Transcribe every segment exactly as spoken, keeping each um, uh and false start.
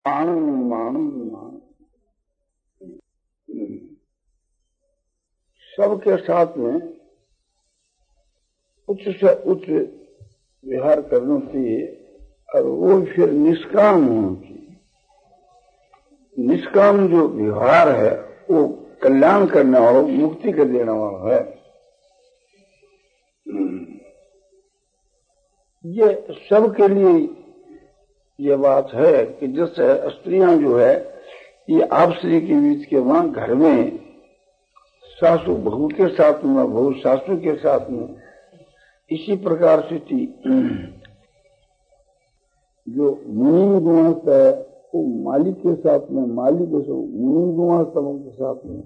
आनंद आनंद सबके साथ में उच्च से उच्च व्यवहार करना चाहिए और वो फिर निष्काम होना चाहिए। निष्काम जो व्यवहार है वो कल्याण करने वाला, मुक्ति कर देने वाला है। ये सबके लिए ये बात है कि जैसे स्त्रियां जो है ये आपसी के बीच के वहां घर में सासू बहू के साथ में, बहू सासू के साथ में, इसी प्रकार से थी। जो मुनि गुणस्थ है वो मालिक के साथ में, मालिक मुनि गुणस्थों के साथ में,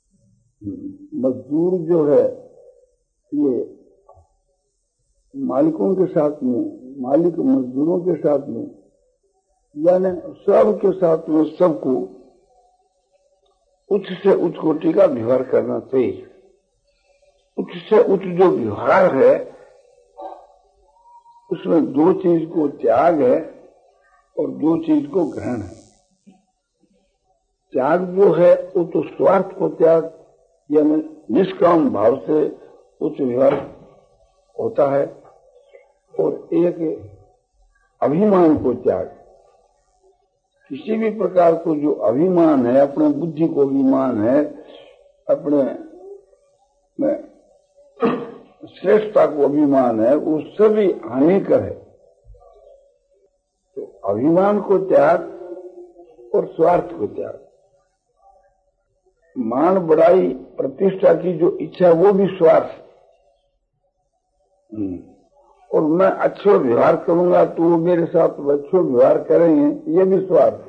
मजदूर जो है ये मालिकों के साथ में, मालिक मजदूरों के साथ में, यानी सबके साथ में सबको उच्च से उच्च कोटि का व्यवहार करना चाहिए। उच्च से उच्च जो व्यवहार है उसमें दो चीज को त्याग है और दो चीज को ग्रहण है। त्याग जो है वो तो स्वार्थ को त्याग यानी निष्काम भाव से उच्च व्यवहार होता है, और एक अभिमान को त्याग, किसी भी प्रकार को जो अभिमान है, अपने बुद्धि को अभिमान है, अपने में श्रेष्ठता को अभिमान है, वो सभी हानिकर है। तो अभिमान को त्याग और स्वार्थ को त्याग, मान बढ़ाई प्रतिष्ठा की जो इच्छा वो भी स्वार्थ, और मैं अच्छा व्यवहार करूंगा तो वो मेरे साथ अच्छा व्यवहार करेंगे, ये भी स्वार्थ।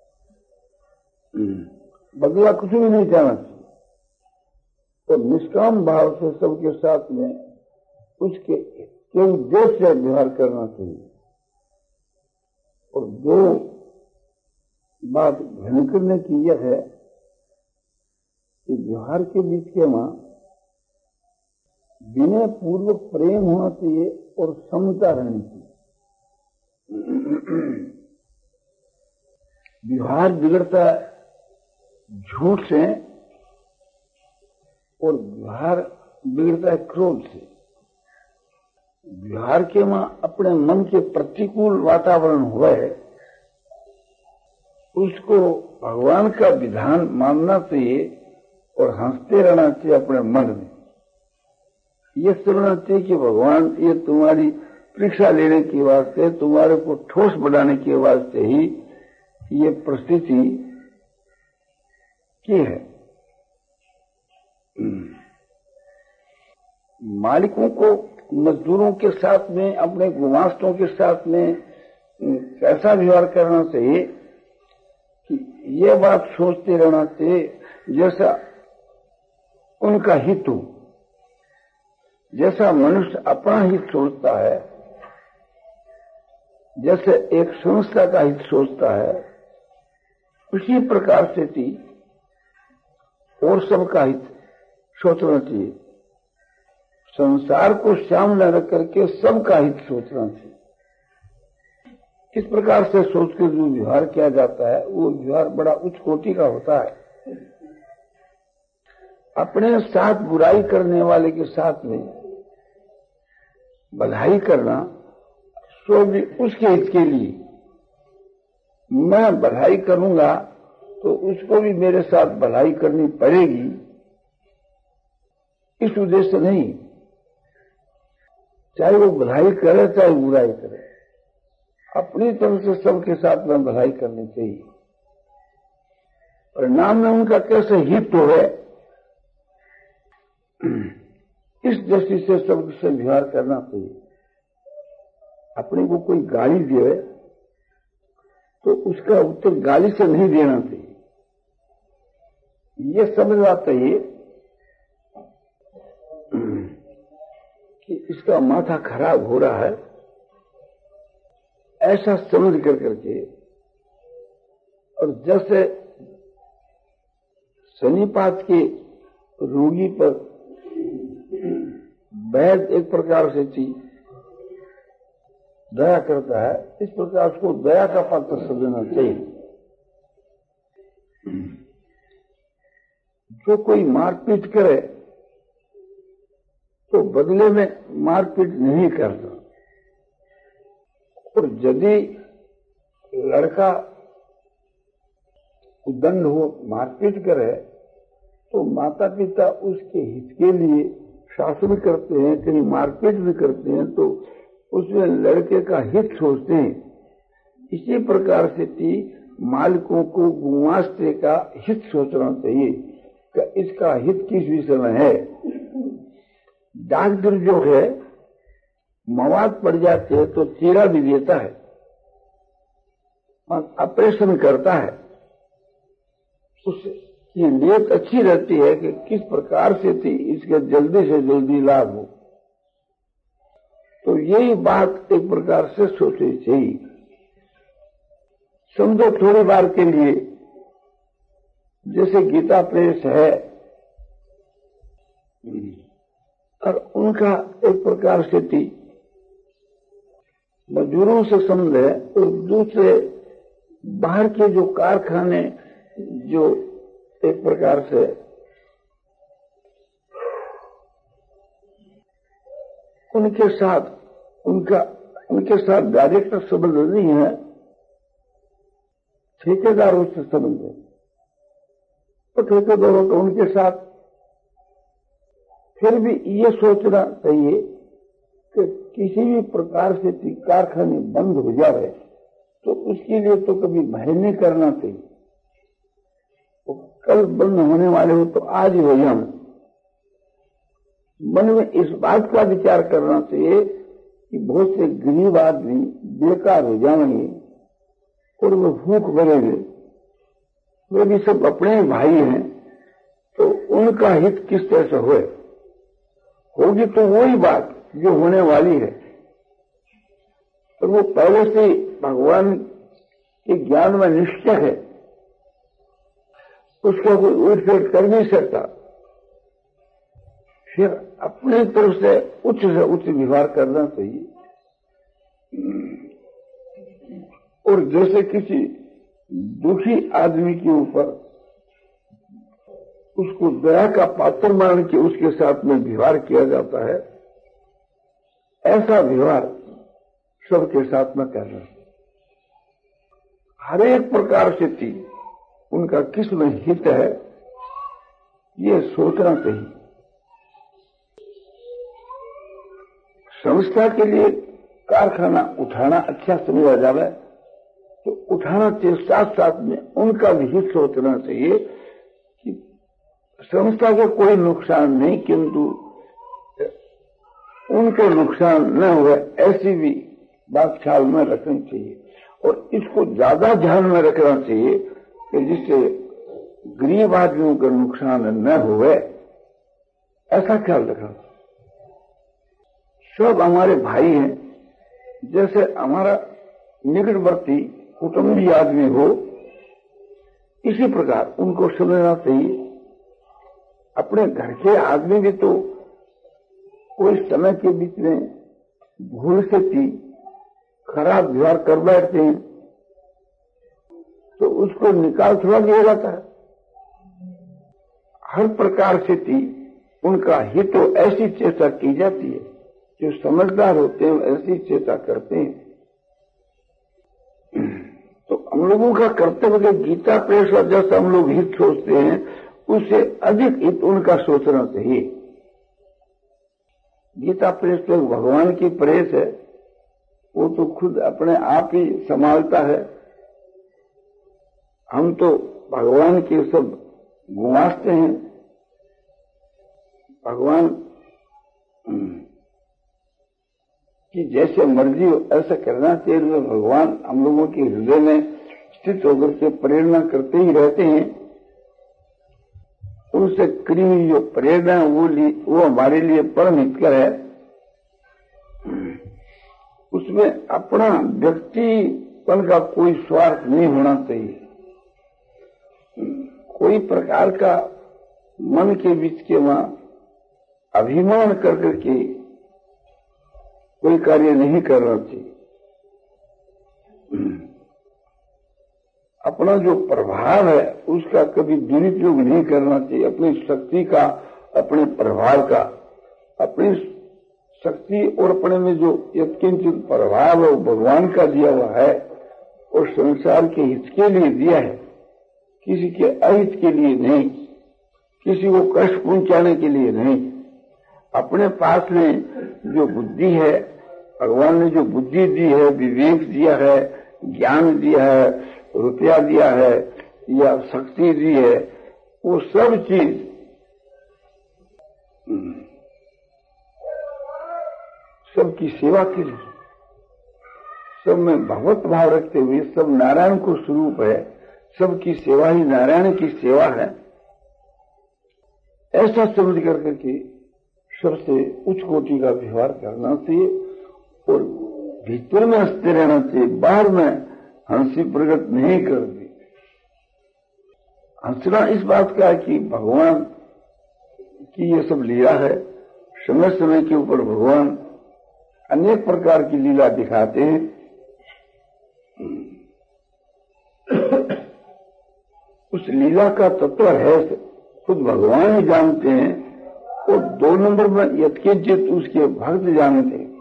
बदला कुछ भी नहीं चाहना चाहिए। तो निष्काम भाव से सबके साथ में उसके के उद्देश्य से व्यवहार करना चाहिए। और दो बात ध्यान करने की यह है कि व्यवहार के बीच के वहां विनय पूर्वक प्रेम होना चाहिए और समता रहनी चाहिए। व्यवहार बिगड़ता झूठ से और व्यवहार बिगड़ता है क्रोध से। व्यवहार के वहां अपने मन के प्रतिकूल वातावरण हुआ है, उसको भगवान का विधान मानना चाहिए और हंसते रहना चाहिए अपने मन में। ये समझना चाहिए कि भगवान ये तुम्हारी परीक्षा लेने के वास्ते, तुम्हारे को ठोस बढ़ाने के वास्ते ही ये परिस्थिति की है। मालिकों को मजदूरों के साथ में, अपने गुमास्तों के साथ में कैसा व्यवहार करना चाहिए कि ये बात सोचते रहना चाहिए जैसा उनका हित हो। जैसा मनुष्य अपना हित सोचता है, जैसे एक संस्था का हित सोचता है, उसी प्रकार से थी और सबका हित सोचना चाहिए। संसार को सामने रख करके सबका हित सोचना चाहिए। इस प्रकार से सोच के जो व्यवहार किया जाता है वो व्यवहार बड़ा उच्च कोटि का होता है। अपने साथ बुराई करने वाले के साथ में भलाई करना, सो भी उसके हित के लिए। मैं भलाई करूंगा तो उसको भी मेरे साथ भलाई करनी पड़ेगी, इस उद्देश्य नहीं। चाहे वो भलाई करे चाहे बुराई करे, अपनी तरफ से सबके साथ में भलाई करनी चाहिए। परिणाम में उनका कैसे हित हो है, इस दृष्टि से सबसे व्यवहार करना चाहिए। अपने को कोई गाली दे तो उसका उत्तर गाली से नहीं देना चाहिए। ये समझना चाहिए कि इसका माथा खराब हो रहा है, ऐसा समझ कर करके। और जैसे शनिपात के रोगी पर वैद्य एक प्रकार से थी दया करता है, इस प्रकार उसको दया का पात्र समझना चाहिए। जो कोई मारपीट करे तो बदले में मारपीट नहीं करता, और यदि लड़का उद्दंड हो मारपीट करे तो माता पिता उसके हित के लिए शासन करते हैं, कहीं मारपीट भी करते हैं तो उसमें लड़के का हित सोचते हैं। इसी प्रकार से भी मालिकों को गुमास्ते का हित सोचना चाहिए कि इसका हित किस विषय में है। डॉक्टर जो है मवाद पड़ जाते हैं तो चीरा भी देता है और ऑपरेशन करता है, उसकी नीयत अच्छी रहती है कि किस प्रकार से थी इसके जल्दी से जल्दी लाभ हो। तो यही बात एक प्रकार से सोचनी चाहिए। समझो थोड़ी बार के लिए जैसे गीता प्रेस है और उनका एक प्रकार से थी मजदूरों से संबंध है, और दूसरे बाहर के जो कारखाने जो एक प्रकार से उनके साथ उनका उनके साथ डायरेक्ट संबंध नहीं है, ठेकेदारों से संबंध है। तो ठेकेदारों को उनके साथ फिर भी ये सोचना चाहिए कि किसी भी प्रकार से कारखाने बंद हो जाए तो उसके लिए तो कभी भय नहीं करना चाहिए। तो कल बंद होने वाले हो तो आज ही हो जाए। मन में इस बात का विचार करना चाहिए कि बहुत से गरीब आदमी बेकार हो जाएंगे और वो भूख मरेंगे, वे भी सब अपने भाई हैं, तो उनका हित किस तरह से होए होगी तो वही बात जो होने वाली है। और वो पहले से भगवान के ज्ञान में निश्चय है, उसका कोई उलट कर नहीं सकता। फिर अपने तरफ से उच्च से उच्च व्यवहार करना चाहिए। और जैसे किसी दुखी आदमी के ऊपर उसको दया का पात्र मान के उसके साथ में व्यवहार किया जाता है, ऐसा व्यवहार सबके साथ में करना। हर एक प्रकार से थी उनका किस में हित है ये सोचना चाहिए। संस्था के लिए कारखाना उठाना अच्छा समझा जाए तो उठाना चाहिए, साथ साथ में उनका भी हित सोचना चाहिए कि संस्था के कोई नुकसान नहीं किंतु उनको नुकसान न हुए, ऐसी भी बात ख्याल में रखनी चाहिए। और इसको ज्यादा ध्यान में रखना चाहिए कि जिससे गरीब आदमियों का नुकसान न हुए, ऐसा ख्याल रखना। सब हमारे भाई हैं, जैसे हमारा निकटवर्ती कुटुंबी आदमी हो, इसी प्रकार उनको समझना चाहिए। अपने घर के आदमी भी तो कोई समय के बीच में भूल से थी खराब व्यवहार कर बैठते हैं तो उसको निकाल थोड़ा दिया जाता है। हर प्रकार से थी उनका हित तो ऐसी चेष्टा की जाती है, जो समझदार होते हैं ऐसी चेष्टा करते हैं। तो हम लोगों का कर्तव्य गीता प्रेस और जैसा हम लोग हित सोचते हैं उससे अधिक हित उनका सोचना चाहिए। गीता प्रेस तो भगवान की प्रेस है, वो तो खुद अपने आप ही संभालता है। हम तो भगवान के सब गुमास्ते हैं। भगवान की जैसे मर्जी हो ऐसा करना चाहिए। तो भगवान हम लोगों के हृदय में स्थित होकर के प्रेरणा करते ही रहते हैं। उनसे करी हुई जो प्रेरणा वो वो हमारे लिए परम हितकर है। उसमें अपना व्यक्तिपन का कोई स्वार्थ नहीं होना चाहिए। कोई प्रकार का मन के बीच के वहां अभिमान कर करके कोई कार्य नहीं करना चाहिए। अपना जो प्रभाव है उसका कभी दुरुपयोग नहीं करना चाहिए। अपनी शक्ति का, अपने प्रभाव का, अपनी शक्ति और अपने में जो यत्किंचित प्रभाव है वो भगवान का दिया हुआ है और संसार के हित के लिए दिया है, किसी के अहित के लिए नहीं, किसी को कष्ट पहुंचाने के लिए नहीं। अपने पास में जो बुद्धि है, भगवान ने जो बुद्धि दी है, विवेक दिया है, ज्ञान दिया है, रुपया दिया है या शक्ति दी है, वो सब चीज सबकी सेवा के लिए, सब में भगवत भाव रखते हुए, सब नारायण को स्वरूप है, सबकी सेवा ही नारायण की सेवा है, ऐसा समझ करके कि सबसे उच्च कोटि का व्यवहार करना चाहिए और भीतर में हंसते रहना चाहिए, बाहर में हंसी प्रकट नहीं करती। हंसना इस बात का है कि भगवान की ये सब लीला है, समय समय के ऊपर भगवान अनेक प्रकार की लीला दिखाते हैं। उस लीला का तत्व है खुद भगवान ही जानते हैं और दो नंबर में यत्किंचित उसके भक्त जानते हैं।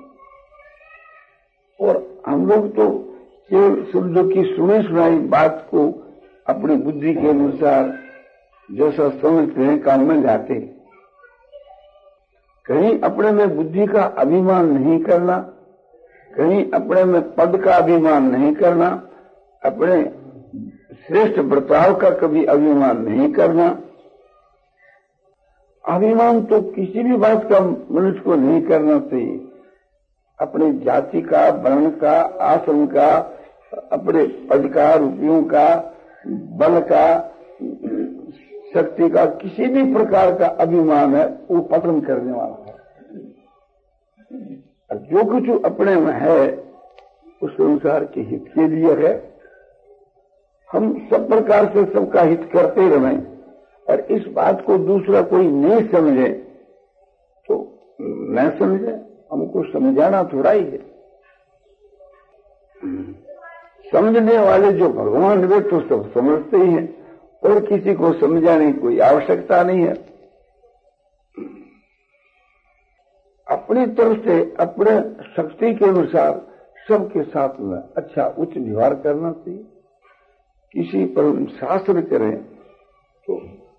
और हम लोग तो केवल शब्दों की सुनी सुनाई बात को अपनी बुद्धि के अनुसार जैसा समझते हैं काम में जाते हैं। कहीं अपने में बुद्धि का अभिमान नहीं करना, कहीं अपने में पद का अभिमान नहीं करना, अपने श्रेष्ठ बर्ताव का कभी अभिमान नहीं करना। अभिमान तो किसी भी बात का मनुष्य को नहीं करना चाहिए, अपनी जाति का, वर्ण का, आश्रम का, अपने पद का, रुपयों का, बल का, शक्ति का, किसी भी प्रकार का अभिमान है वो पतन करने वाला है। जो कुछ अपने में है उस संसार के हित के लिए है। हम सब प्रकार से सबका हित करते रहें और इस बात को दूसरा कोई नहीं समझे तो न समझे, हमको समझाना थोड़ा ही है। समझने वाले जो भगवान वे तो सब समझते ही हैं और किसी को समझाने की कोई आवश्यकता नहीं है। अपनी तरफ से अपने शक्ति के अनुसार सबके साथ में अच्छा उच्च व्यवहार करना चाहिए। किसी पर शासन करें तो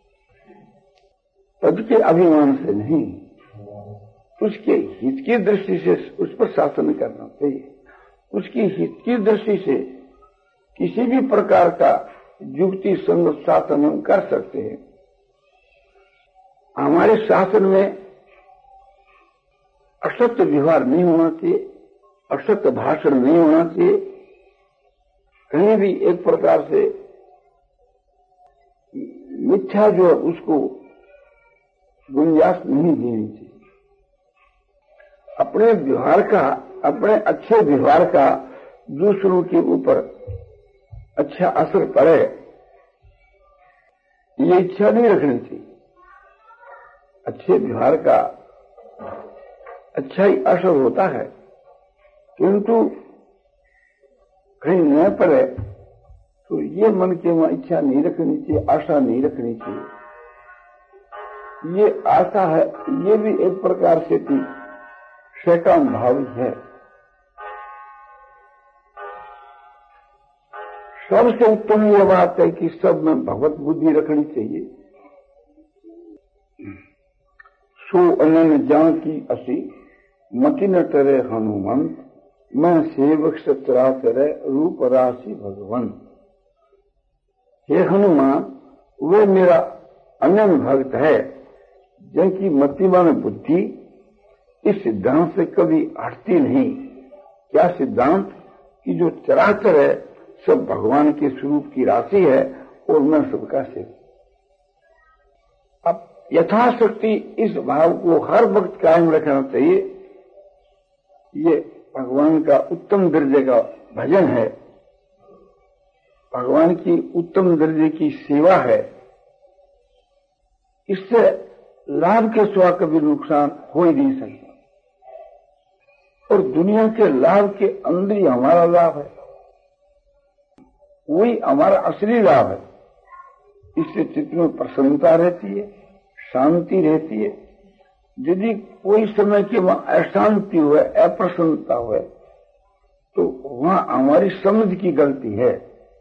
पद के अभिमान से नहीं, उसके हित की दृष्टि से उस पर शासन करना चाहिए। उसकी हित की दृष्टि से किसी भी प्रकार का युक्ति संगत शासन हम कर सकते हैं। हमारे शासन में असत्य व्यवहार नहीं होना चाहिए, असत्य भाषण नहीं होना चाहिए, कहीं भी एक प्रकार से मिथ्या जो है उसको गुंजाइश नहीं देनी चाहिए। अपने व्यवहार का, अपने अच्छे व्यवहार का दूसरों के ऊपर अच्छा असर पड़े ये इच्छा नहीं रखनी चाहिए। अच्छे व्यवहार का अच्छा ही असर होता है, किंतु कहीं न पड़े तो ये मन के वहां इच्छा नहीं रखनी चाहिए, आशा नहीं रखनी चाहिए। ये आशा है, ये भी एक प्रकार से थी शैतान भाव है। सबसे उत्तम यह बात है कि सब में भगवत बुद्धि रखनी चाहिए। सो अनन जान की असी मति न टरे हनुमंत, मैं सेवक सतरा करे रूप राशि भगवान। हे हनुमान, वे मेरा अनन्य भक्त है जिनकी मतिमा में बुद्धि इस सिद्धांत से कभी हटती नहीं। क्या सिद्धांत कि जो चराचर है सब भगवान के स्वरूप की राशि है और मैं सबका सेवक। अब यथाशक्ति इस भाव को हर वक्त कायम रखना चाहिए। ये भगवान का उत्तम दर्जे का भजन है, भगवान की उत्तम दर्जे की सेवा है। इससे लाभ के सिवा कभी नुकसान हो ही नहीं सकता और दुनिया के लाभ के अंदर ही हमारा लाभ है। वही हमारा असली लाभ है। इससे चित्त में प्रसन्नता रहती है, शांति रहती है। यदि कोई समय की वहां अशांति हुए, अप्रसन्नता हुए, तो वहां हमारी समझ की गलती है।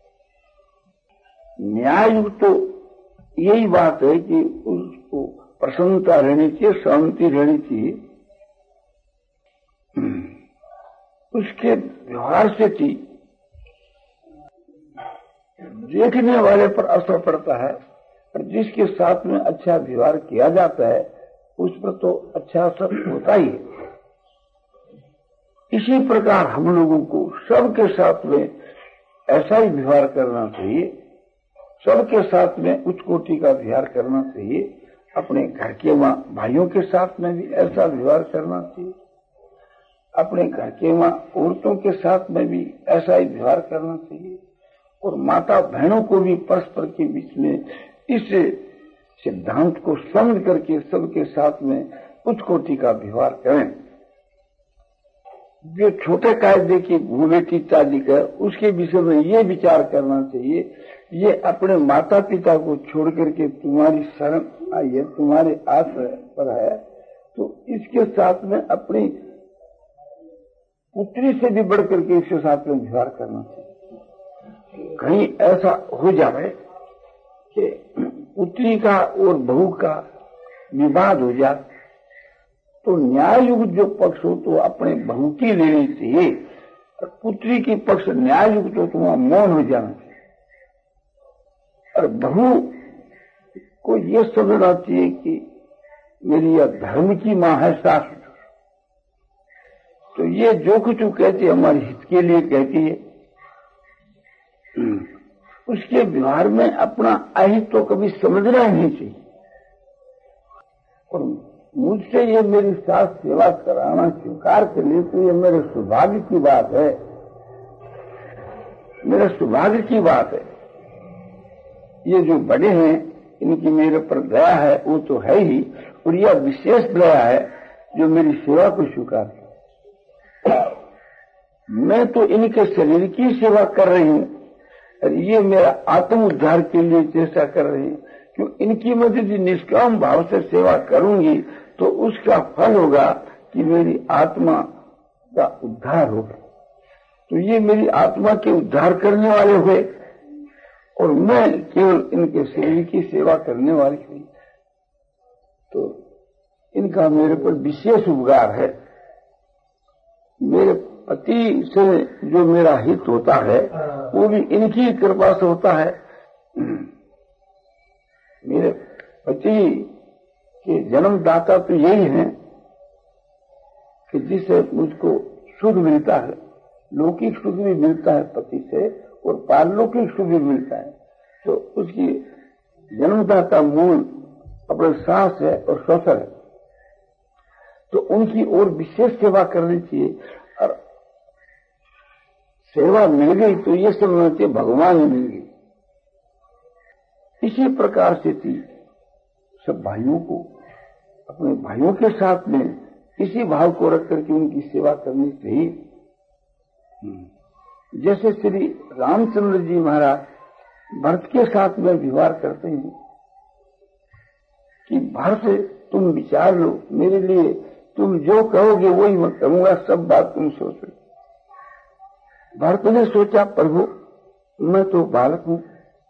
न्याय तो यही बात है कि उसको प्रसन्नता रहनी चाहिए, शांति रहनी चाहिए। उसके व्यवहार से थी देखने वाले पर असर पड़ता है, और जिसके साथ में अच्छा व्यवहार किया जाता है उस पर तो अच्छा असर होता ही है। इसी प्रकार हम लोगों को सबके साथ में ऐसा ही व्यवहार करना चाहिए, सबके साथ में उच्च कोटि का व्यवहार करना चाहिए। अपने घर के मां भाइयों के साथ में भी ऐसा व्यवहार करना चाहिए, अपने घर के मां औरतों के साथ में भी ऐसा ही व्यवहार करना चाहिए, और माता बहनों को भी परस्पर के बीच में इस सिद्धांत को समझ करके सबके साथ में उच्च कोटि का व्यवहार करें। जो छोटे कायदे की भूमिकी चालिक है उसके विषय में ये विचार करना चाहिए, ये अपने माता पिता को छोड़ करके तुम्हारी शरण आई है, तुम्हारे आश्रय पर है, तो इसके साथ में अपनी पुत्री से भी बढ़ करके इसके साथ में व्यवहार करना चाहिए। कहीं ऐसा हो जाए कि पुत्री का और बहू का विवाद हो जाए, तो न्याययुक्त जो पक्ष हो तो अपने बहू की लेनी चाहिए, और पुत्री की पक्ष न्याययुक्त हो तो वहां मौन हो जाना चाहिए। और बहू को ये समझना चाहिए कि मेरी यह धर्म की मां है, सास, तो ये जो कुछ कहती है हमारे हित के लिए कहती है। उसके व्यवहार में अपना अहित तो कभी समझना ही नहीं चाहिए। और मुझसे ये मेरी सास सेवा कराना स्वीकार कर ले तो ये मेरे सौभाग्य की बात है, मेरे सौभाग्य की बात है। ये जो बड़े हैं इनकी मेरे पर दया है वो तो है ही, और यह विशेष दया है जो मेरी सेवा को स्वीकार कर। मैं तो इनके शरीर की सेवा कर रही हूं, और ये मेरा आत्म उद्धार के लिए चेष्टा कर रही हूं। क्यों इनकी मैं यदि निष्काम भाव से सेवा करूंगी तो उसका फल होगा कि मेरी आत्मा का उद्धार होगा। तो ये मेरी आत्मा के उद्धार करने वाले हुए, और मैं केवल इनके शरीर की सेवा करने वाली हुई। तो इनका मेरे पर विशेष उपकार है। मेरे पति से जो मेरा हित होता है वो भी इनकी कृपा से होता है। मेरे पति के जन्मदाता तो यही है कि जिससे मुझको सुख मिलता है, लौकिक सुख भी मिलता है पति से और पारलौकिक सुख भी मिलता है। तो उसकी जन्मदाता मूल अपने सास है और ससुर है, तो उनकी और विशेष सेवा करनी चाहिए। और सेवा मिल गई तो ये समझना चाहिए भगवान ही मिल गई। इसी प्रकार से थी सब भाइयों को अपने भाइयों के साथ में इसी भाव को रख करके उनकी सेवा करनी चाहिए। जैसे श्री रामचंद्र जी महाराज भरत के साथ में व्यवहार करते हैं कि भरत तुम विचार लो मेरे लिए, तुम जो कहोगे वही मैं करूंगा, सब बात तुम सोचो। भरत ने सोचा प्रभु मैं तो बालक हूं,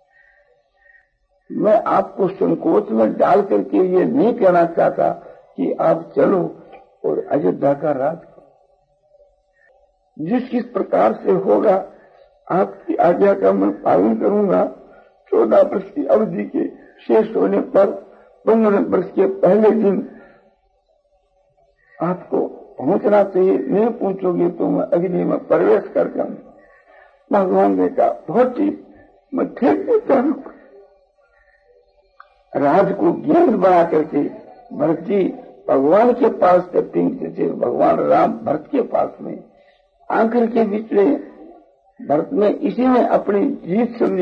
मैं आपको संकोच में डाल करके ये नहीं कहना चाहता कि आप चलो और अयोध्या का राज करो। जिस किस प्रकार से होगा आपकी आज्ञा का मैं पालन करूंगा। चौदह वर्ष की अवधि के शेष होने पर पंद्रह वर्ष के पहले दिन आपको पहुंचना चाहिए, नहीं पूछोगे तो मैं अग्नि में प्रवेश करके भगवान ने कहा बहुत ठीक, मैं ठीक कहता हूं। राज को ज्ञान बना करके भरत जी भगवान के पास करते थे। भगवान राम भरत के पास में आखिर के बीच में भरत ने इसी में अपनी जीत समझी,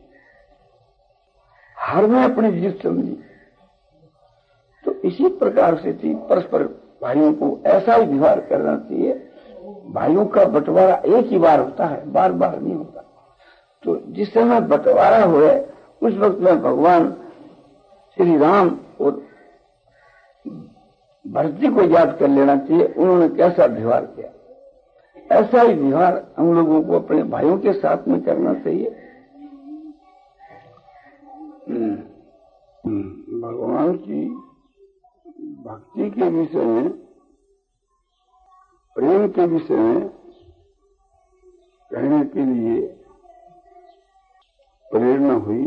हार में अपनी जीत समझी। तो इसी प्रकार से थी परस्पर भाइयों को ऐसा ही व्यवहार करना चाहिए। भाइयों का बंटवारा एक ही बार होता है, बार बार नहीं होता। तो जिस समय बंटवारा हुए उस वक्त में भगवान श्री राम और भरत जी को याद कर लेना चाहिए, उन्होंने कैसा व्यवहार किया। ऐसा ही व्यवहार हम लोगों को अपने भाइयों के साथ में करना चाहिए। भगवान की भक्ति के विषय में, प्रेम के विषय में कहने के लिए प्रेरणा हुई,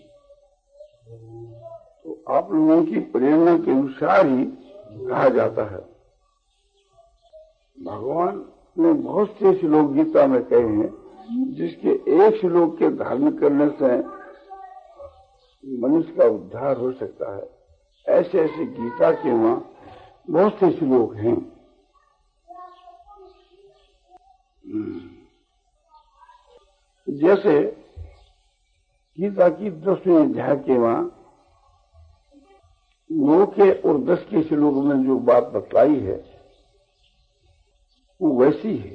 तो आप लोगों की प्रेरणा के अनुसार ही कहा जाता है। भगवान ने बहुत से श्लोक गीता में कहे हैं जिसके एक श्लोक के धारण करने से मनुष्य का उद्धार हो सकता है। ऐसे ऐसे गीता के वहां बहुत से श्लोक हैं। जैसे गीता की दसवीं अध्याय के वहां नौ के और दस के श्लोक में जो बात बतलाई है वो वैसी है।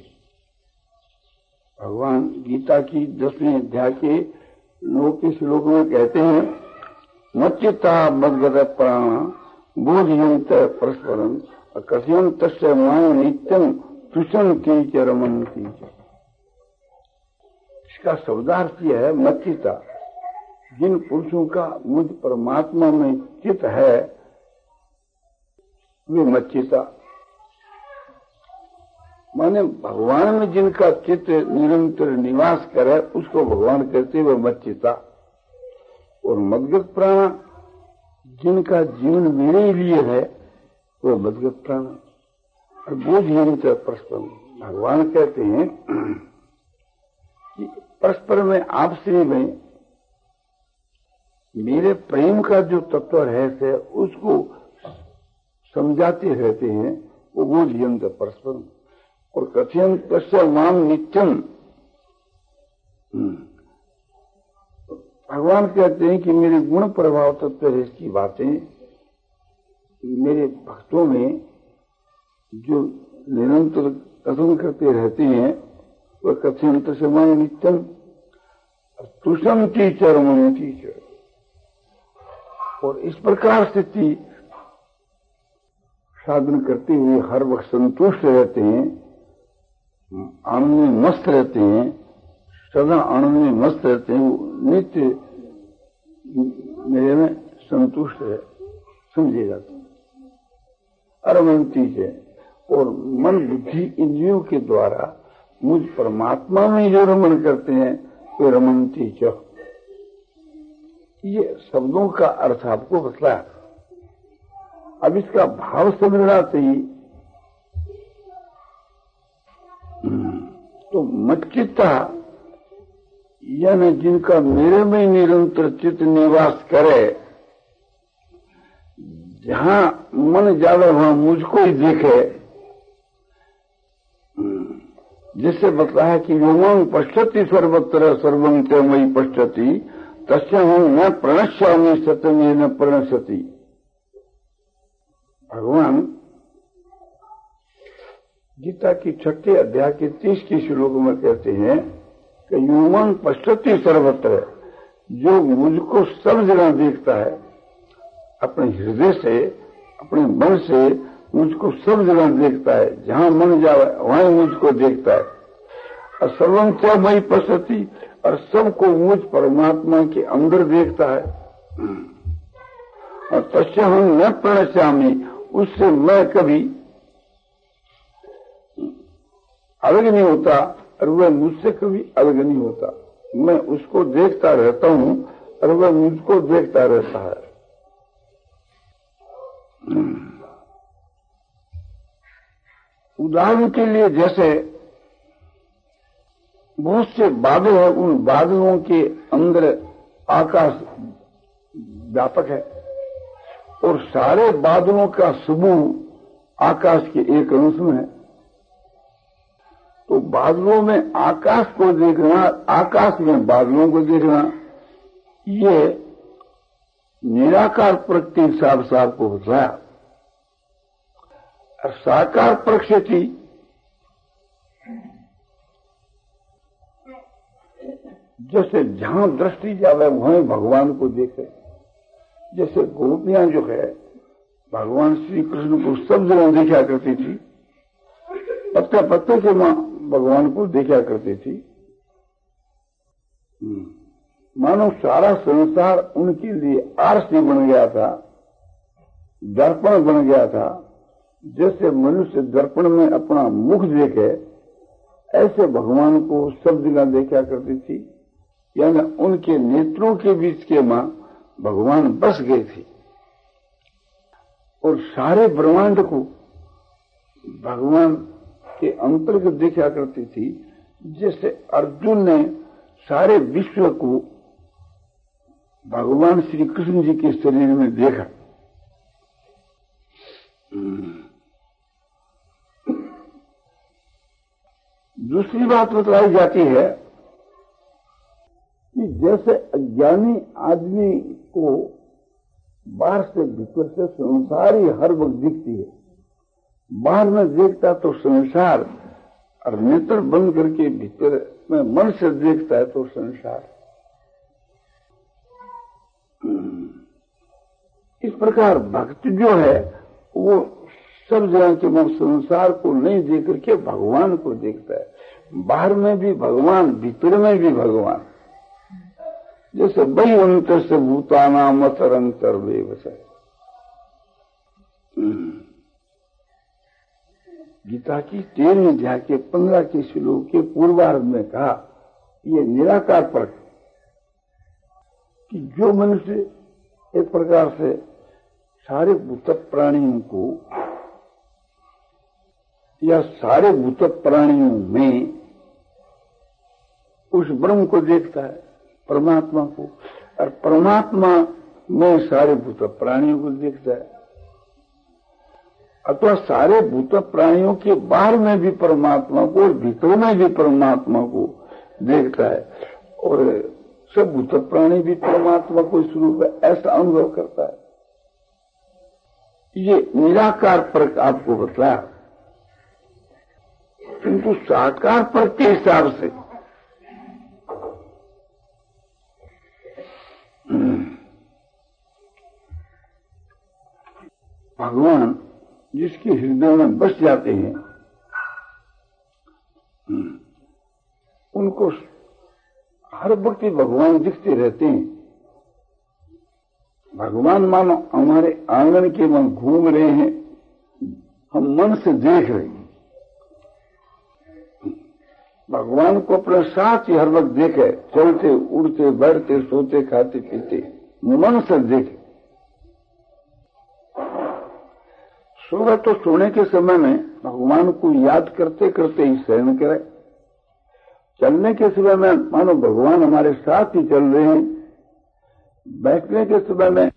भगवान गीता की दसवीं अध्याय के नौ के श्लोक में कहते हैं, मच्चिता मद्गत प्राण बोधयंत परस्परम कथयंत मां नित्यम तुषंती च रमन्ती च। इसका शब्दार्थ यह है, मच्चिता, जिन पुरुषों का मुझ परमात्मा में चित है वे मच्चिता, माने भगवान में जिनका चित्त निरंतर निवास करे उसको भगवान कहते हुए मच्चिता। और मद्गत प्राण, जिनका जीवन मेरे लिए है वो मद्गत प्राण। और बोधयंत परस्पर, भगवान कहते हैं कि परस्पर में आपसे में मेरे प्रेम का जो तत्व रहस्य है उसको समझाते रहते हैं, वो बोधयंत परस्पर। और कथयन तस्य माम नित्यम, भगवान कहते हैं कि मेरे गुण प्रभाव तत्व है इसकी बातें मेरे भक्तों में जो निरंतर कथन करते रहते हैं वह कथयन तस्य माम नित्यम तुषंती च रमन्ती च। और इस प्रकार स्थिति साधन करते हुए हर वक्त संतुष्ट रहते हैं, आनंद में मस्त रहते हैं, सदा आनंद में मस्त रहते हैं, वो नित्य मेरे में संतुष्ट है समझे जाते हैं। अरमन्ती है, और मन बुद्धि इंद्रियों के द्वारा मुझ परमात्मा में जो रमन करते हैं वे रमन्ती च। ये शब्दों का अर्थ आपको बतलाया। अब इसका भाव समझना चाहिए। तो मच्चिता यानी जिनका मेरे में निरंतर चित्त निवास करे, जहां मन जावे वहां मुझको ही देखे, जिससे बतलाया कि योमं पश्यति सर्वत्र सर्वं च मयि पश्यति तस्याहं न प्रणश्यामि सत्यमेन प्रणश्यति। भगवान गीता की छठे अध्याय के तीस के श्लोक में कहते हैं कि योमं पश्यति सर्वत्र, जो मुझको सब जगह देखता है, अपने हृदय से अपने मन से मुझको सब जगह देखता है, जहां मन जाए वहीं मुझको देखता है। और सर्वं च मयि पश्यति, और सबको मुझ परमात्मा के अंदर देखता है। और तस्याहं न प्रणश्यामि, उससे मैं कभी अलग नहीं होता और वह मुझसे कभी अलग नहीं होता। मैं उसको देखता रहता हूं और वह मुझको देखता रहता है। उदाहरण के लिए जैसे बहुत से बादल है, उन बादलों के अंदर आकाश व्यापक है और सारे बादलों का समूह आकाश के एक अंश में है। तो बादलों में आकाश को देखना, आकाश में बादलों को देखना, ये निराकार प्रकृति साफ साफ को बताया। और साकार प्रकृति जैसे जहां दृष्टि जावे वहीं भगवान को देखे। जैसे गोपियां जो है भगवान श्री कृष्ण को सब जगह देखा करती थी, पत्ते पत्ते से मां भगवान को देखा करती थी। मानो सारा संसार उनके लिए आरसी बन गया था, दर्पण बन गया था। जैसे मनुष्य दर्पण में अपना मुख देखे, ऐसे भगवान को सब जगह देखा करती थी। यानी उनके नेत्रों के बीच के मां भगवान बस गए थे और सारे ब्रह्मांड को भगवान के अंतर्गत देखा करती थी। जैसे अर्जुन ने सारे विश्व को भगवान श्री कृष्ण जी के शरीर में देखा। दूसरी बात बतलाई जाती है कि जैसे अज्ञानी आदमी को बाहर से भीतर से संसार ही हर वक्त दिखती है, बाहर में देखता तो संसार, और नेत्र बंद करके भीतर में मन से देखता है तो संसार। इस प्रकार भक्त जो है वो सब जगह के वो संसार को नहीं देख करके भगवान को देखता है। बाहर में भी भगवान, भीतर में भी भगवान। जैसे वही अंतर से भूताना मतरंतर बेवस। गीता की तेरहवीं अध्याय के पंद्रह के श्लोक के पूर्वार्ध में कहा, ये निराकार परख कि जो मनुष्य एक प्रकार से सारे भूत प्राणियों को या सारे भूत प्राणियों में उस ब्रह्म को देखता है, परमात्मा को, और परमात्मा में सारे भूत प्राणियों को देखता है, अथवा सारे भूत प्राणियों के बाहर में भी परमात्मा को और भीतर में भी परमात्मा को देखता है, और सब भूत प्राणी भी परमात्मा को स्वरूप है, ऐसा अनुभव करता है। ये निराकार परख आपको बतलाया, किंतु साकार परख के हिसाब से भगवान जिसके हृदय में बस जाते हैं उनको हर वक्त भगवान दिखते रहते हैं। भगवान मानो हमारे आंगन के मन घूम रहे हैं, हम मन से देख रहे हैं। भगवान को अपने साथ ही हर वक्त देखे, चलते उड़ते बैठते सोते खाते पीते, मन से देखे। सोगा तो सोने के समय में भगवान को याद करते करते ही शयन करे। चलने के समय में मानो भगवान हमारे साथ ही चल रहे हैं। बैठने के समय में